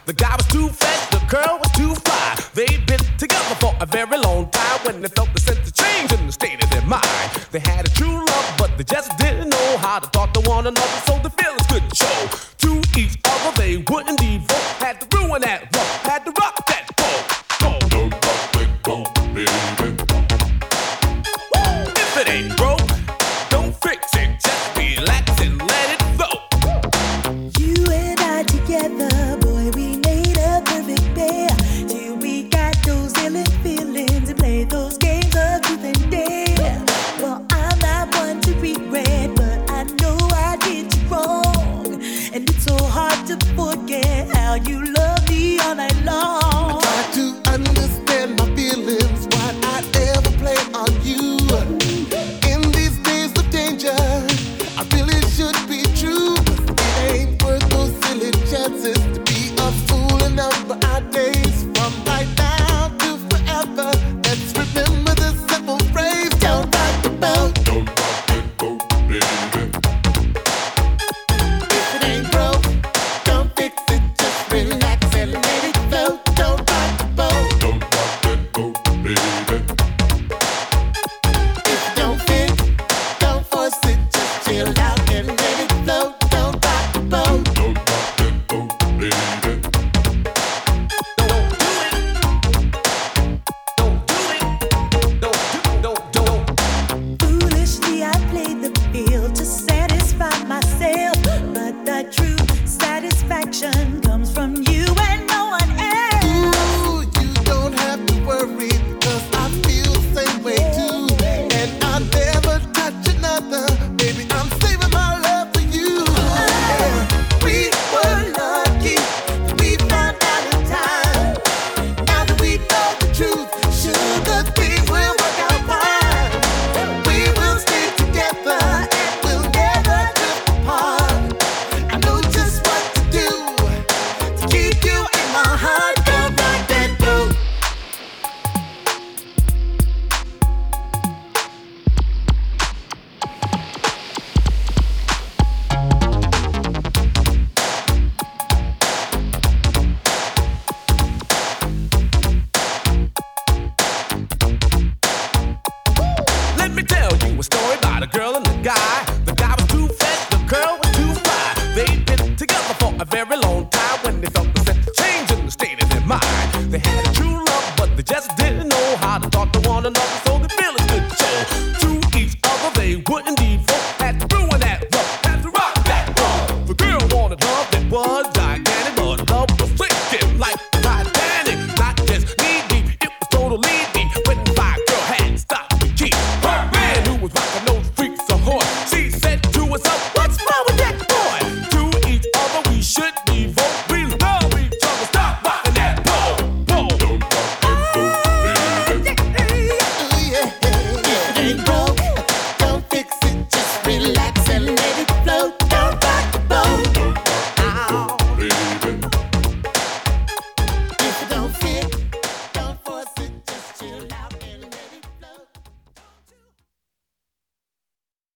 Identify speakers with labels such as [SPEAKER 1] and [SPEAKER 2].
[SPEAKER 1] The guy was too fat, the girl was too fly. They'd been together for a very long time. When they felt the sense of change in the state of their mind, they had a true love, but they just didn't know how to talk to one another, so the feelings couldn't show to each other. They wouldn't devote, had to ruin that rock, had to rock that boat.
[SPEAKER 2] Don't rock that boat, baby.
[SPEAKER 1] If it ain't broke, don't fix it. Just relax and let it flow.
[SPEAKER 3] You and I together, boy, we made a perfect pair. Till we got those illicit feelings and played those games of truth and dare. Well, I'm not one to regret, but I know I did you wrong. And it's so hard to forget how you love me all night long.
[SPEAKER 4] I try to understand my feelings, why I ever play on you. In these days of danger, I really should be true. It ain't worth those silly chances to be a fool and number our days. From right now to forever, let's remember the simple phrase. Don't rock the boat.